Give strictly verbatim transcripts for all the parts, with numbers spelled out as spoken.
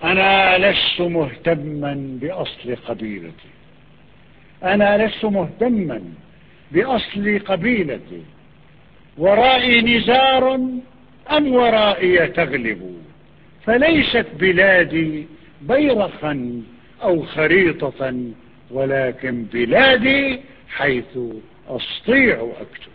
أنا لست مهتما بأصل قبيلتي، أنا لست مهتما بأصل قبيلتي، ورائي نزار أم ورائي تغلب، فليست بلادي بيرخا أو خريطة، ولكن بلادي حيث أستطيع أكتب.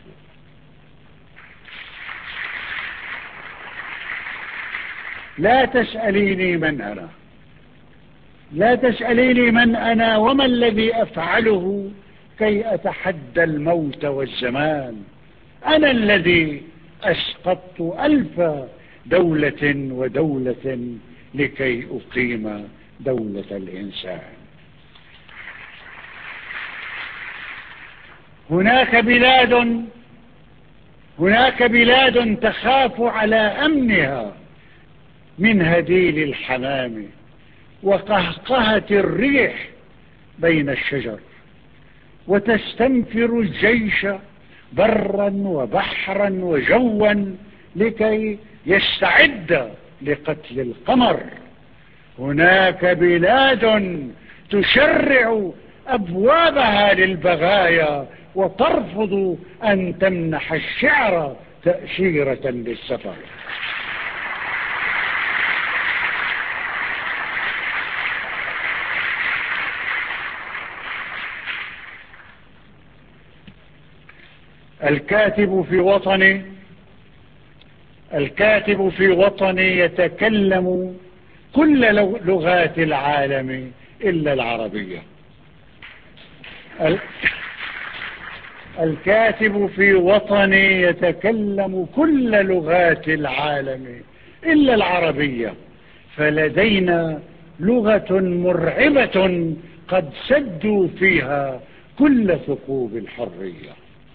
لا تسأليني من أنا، لا تسأليني من أنا وما الذي أفعله كي أتحدى الموت والزمان. أنا الذي أسقطت ألف دولة ودولة لكي أقيم دولة الإنسان. هناك بلاد هناك بلاد تخاف على أمنها من هديل الحمام وقهقهة الريح بين الشجر، وتستنفر الجيش برا وبحرا وجوا لكي يستعد لقتل القمر. هناك بلاد تشرع أبوابها للبغايا وترفض أن تمنح الشعر تأشيرة للسفر. الكاتب في وطني الكاتب في وطني يتكلم كل لغات العالم إلا العربية. الكاتب في وطني يتكلم كل لغات العالم إلا العربية، فلدينا لغة مرعبة قد سدوا فيها كل ثقوب الحرية.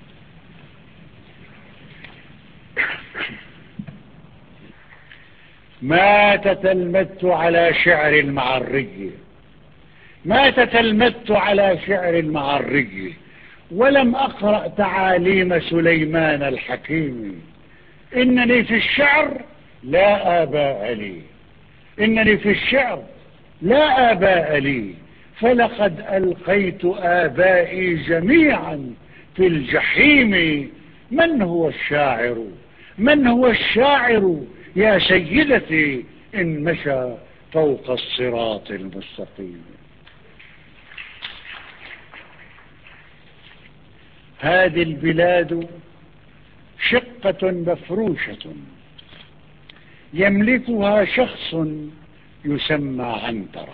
ما تتلمذت على شعر المعري ما تتلمذت على شعر المعري ولم أقرأ تعاليم سليمان الحكيم. إنني في الشعر لا آباء لي إنني في الشعر لا آباء لي فلقد ألقيت آبائي جميعا في الجحيم. من هو الشاعر من هو الشاعر يا سيدتي إن مشى فوق الصراط المستقيم؟ هذه البلاد شقة مفروشة يملكها شخص يسمى عنترة.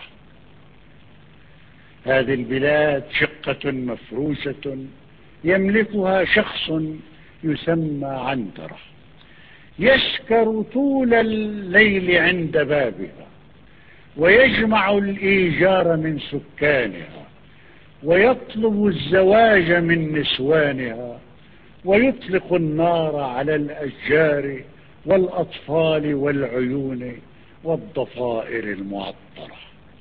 هذه البلاد شقة مفروشة يملكها شخص يسمى عنترة، يسكر طول الليل عند بابها، ويجمع الإيجار من سكانها، ويطلب الزواج من نسوانها، ويطلق النار على الأشجار والأطفال والعيون والضفائر المعطرة.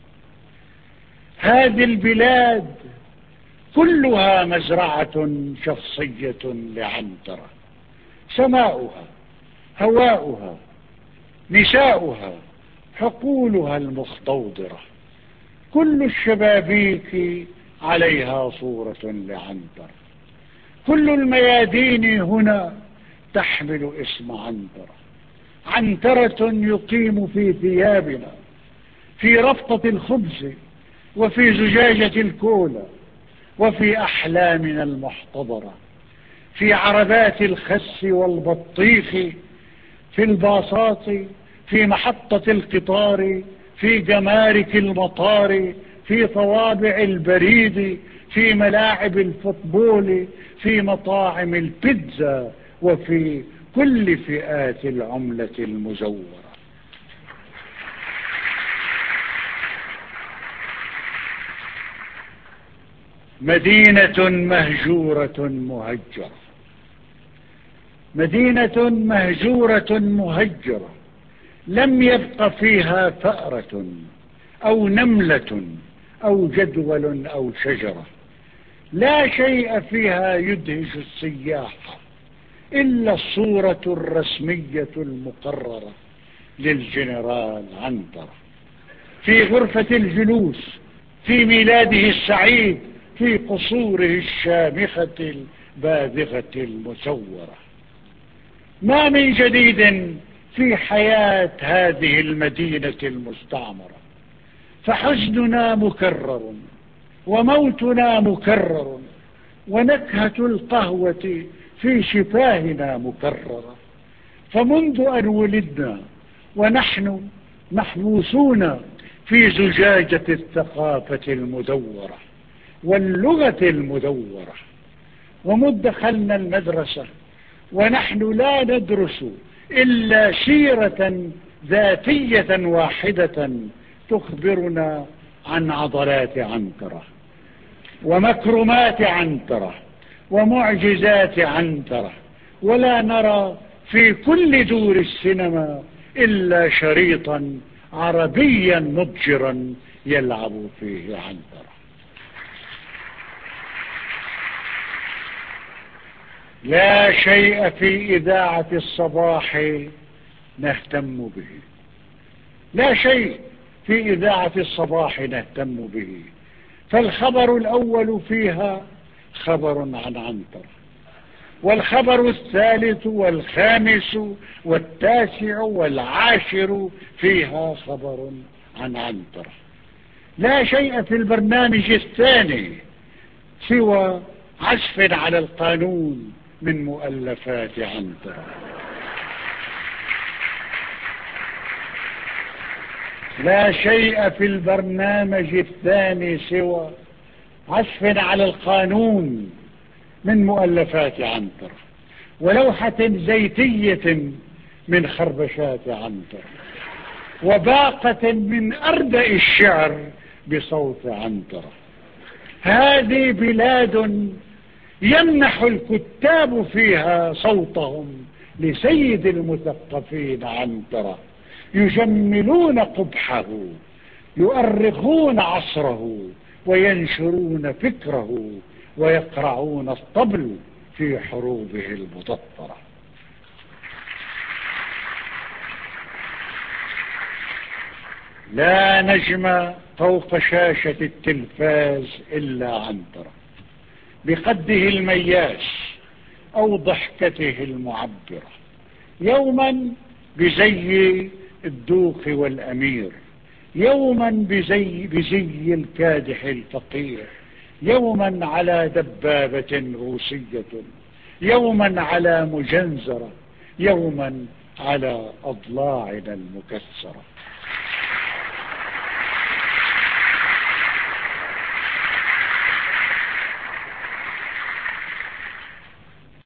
هذه البلاد كلها مزرعة شخصية لعنترة، سماؤها، هواؤها، نساؤها، حقولها المستوضرة، كل الشبابيك عليها صورة لعنترة. كل الميادين هنا تحمل اسم عنترة. عنترة يقيم في ثيابنا، في رفطة الخبز، وفي زجاجة الكولا، وفي أحلامنا المحتضرة، في عربات الخس والبطيخ، في الباصات، في محطة القطار، في جمارك المطار، في طوابع البريد، في ملاعب الفوتبول، في مطاعم البيتزا، وفي كل فئات العملة المزورة. مدينة مهجورة مهجرة مدينة مهجورة مهجرة لم يبق فيها فأرة أو نملة أو جدول أو شجرة. لا شيء فيها يدهش السياح إلا الصورة الرسمية المقررة للجنرال عنترة. في غرفة الجلوس، في ميلاده السعيد، في قصوره الشامخة الباذخة المسورة. ما من جديد في حياة هذه المدينة المستعمرة، فحزننا مكرر وموتنا مكرر ونكهة القهوة في شفاهنا مكررة. فمنذ أن ولدنا ونحن محبوسون في زجاجة الثقافة المدورة واللغة المدورة، ومذ دخلنا المدرسة ونحن لا ندرس إلا سيرة ذاتية واحدة تخبرنا عن عضلات عنترة ومكرمات عنترة ومعجزات عنترة، ولا نرى في كل دور السينما إلا شريطا عربيا مضجرا يلعب فيه عنترة. لا شيء في إذاعة الصباح نهتم به، لا شيء في إذاعة الصباح نهتم به، فالخبر الأول فيها خبر عن عنترة، والخبر الثالث والخامس والتاسع والعاشر فيها خبر عن عنترة. لا شيء في البرنامج الثاني سوى عزف على القانون من مؤلفات عنترة. لا شيء في البرنامج الثاني سوى عزف على القانون من مؤلفات عنترة، ولوحة زيتية من خربشات عنترة، وباقة من أردأ الشعر بصوت عنترة. هذه بلاد يمنح الكتاب فيها صوتهم لسيد المثقفين عنترة، يجملون قبحه، يؤرخون عصره، وينشرون فكره، ويقرعون الطبل في حروبه المدطرة. لا نجم فوق شاشة التلفاز إلا عنترة، بقده المياس أو ضحكته المعبرة، يوما بزي الدوق والأمير، يوما بزي, بزي الكادح الفقير، يوما على دبابة روسية، يوما على مجنزرة، يوما على أضلاعنا المكسرة.